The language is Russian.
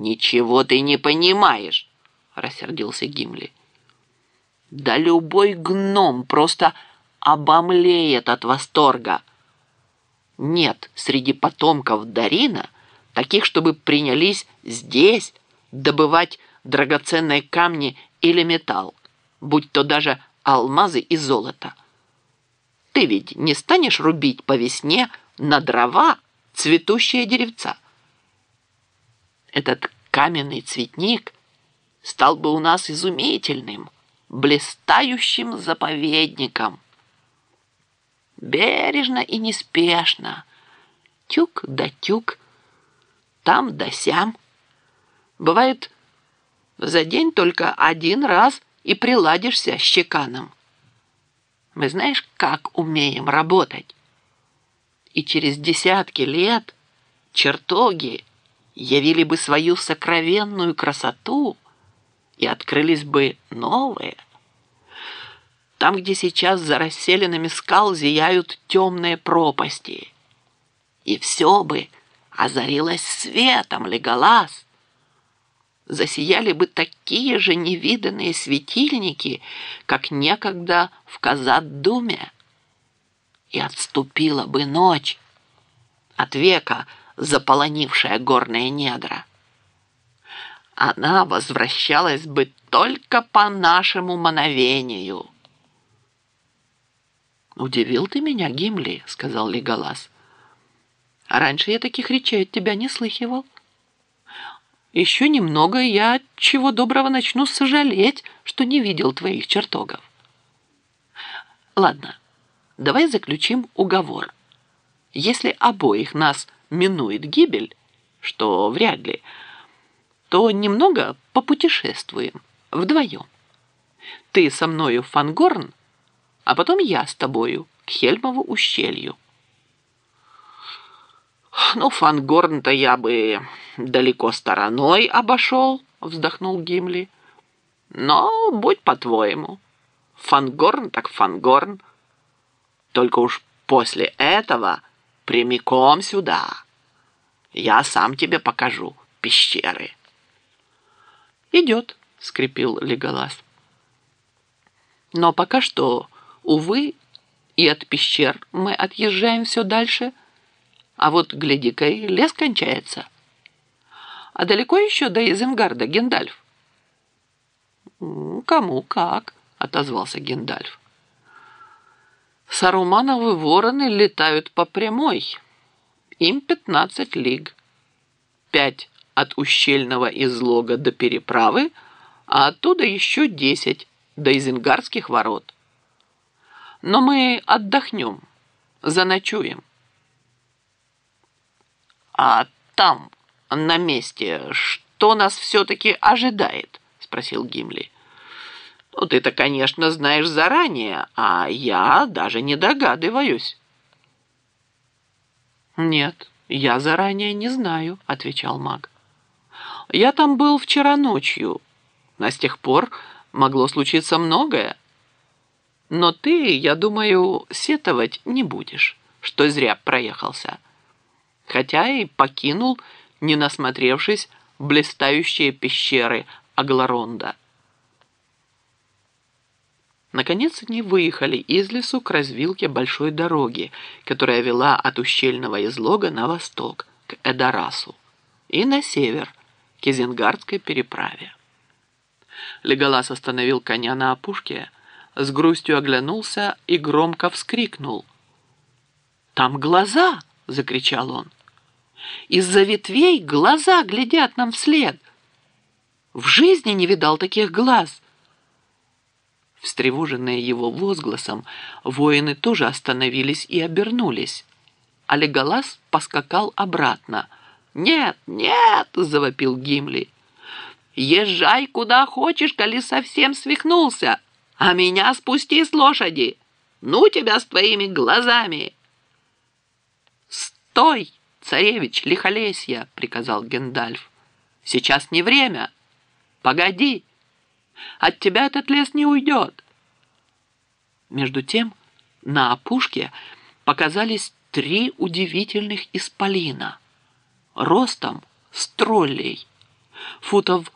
«Ничего ты не понимаешь!» — рассердился Гимли. «Да любой гном просто обомлеет от восторга. Нет среди потомков Дарина таких, чтобы принялись здесь добывать драгоценные камни или металл, будь то даже алмазы и золото. Ты ведь не станешь рубить по весне на дрова цветущие деревца. Этот каменный цветник стал бы у нас изумительным, блистающим заповедником. Бережно и неспешно, тюк да тюк, там да сям. Бывает, за день только один раз и приладишься с чеканом. Мы знаешь, как умеем работать. И через десятки лет чертоги явили бы свою сокровенную красоту, и открылись бы новые. Там, где сейчас за расселенными скал зияют темные пропасти. И все бы озарилось светом, Леголас. Засияли бы такие же невиданные светильники, как некогда в Казат-Думе. И отступила бы ночь, от века заполонившая горные недра. Она возвращалась бы только по нашему мановению. «Удивил ты меня, Гимли», — сказал Леголас. «А раньше я таких речей от тебя не слыхивал. Еще немного, и я чего доброго начну сожалеть, что не видел твоих чертогов. Ладно, давай заключим уговор. Если обоих нас минует гибель, что вряд ли, то немного попутешествуем вдвоем. Ты со мною в Фангорн, а потом я с тобою к Хельмову ущелью». «Ну, Фангорн-то я бы далеко стороной обошел», — вздохнул Гимли. «Но будь по-твоему. Фангорн так Фангорн. Только уж после этого прямиком сюда. Я сам тебе покажу пещеры». «Идет», — скрипел Леголас. «Но пока что, увы, и от пещер мы отъезжаем все дальше. А вот, гляди-ка, и лес кончается. А далеко еще до Изенгарда, Гендальф?» «Кому как», — отозвался Гендальф. «Сарумановы вороны летают по прямой. Им 15 лиг. 5 от ущельного излога до переправы, а оттуда еще 10 до Изенгарских ворот. Но мы отдохнем, заночуем». «А там, на месте, что нас все-таки ожидает?» — спросил Гимли. «Ну, ты-то, конечно, знаешь заранее, а я даже не догадываюсь». «Нет, я заранее не знаю», — отвечал маг. «Я там был вчера ночью, а с тех пор могло случиться многое. Но ты, я думаю, сетовать не будешь, что зря проехался. Хотя и покинул, не насмотревшись, блистающие пещеры Агларонда». Наконец они выехали из лесу к развилке большой дороги, которая вела от ущельного излога на восток, к Эдорасу, и на север, к Изенгардской переправе. Леголас остановил коня на опушке, с грустью оглянулся и громко вскрикнул. «Там глаза!» — закричал он. «Из-за ветвей глаза глядят нам вслед! В жизни не видал таких глаз!» Встревоженные его возгласом, воины тоже остановились и обернулись, а Леголас поскакал обратно. «Нет, нет!» — завопил Гимли. «Езжай куда хочешь, коли совсем свихнулся, а меня спусти с лошади! Ну тебя с твоими глазами!» «Стой, царевич Лихолесья!» — приказал Гендальф. «Сейчас не время! Погоди! От тебя этот лес не уйдет!» Между тем на опушке показались 3 удивительных исполина, ростом с троллей. футов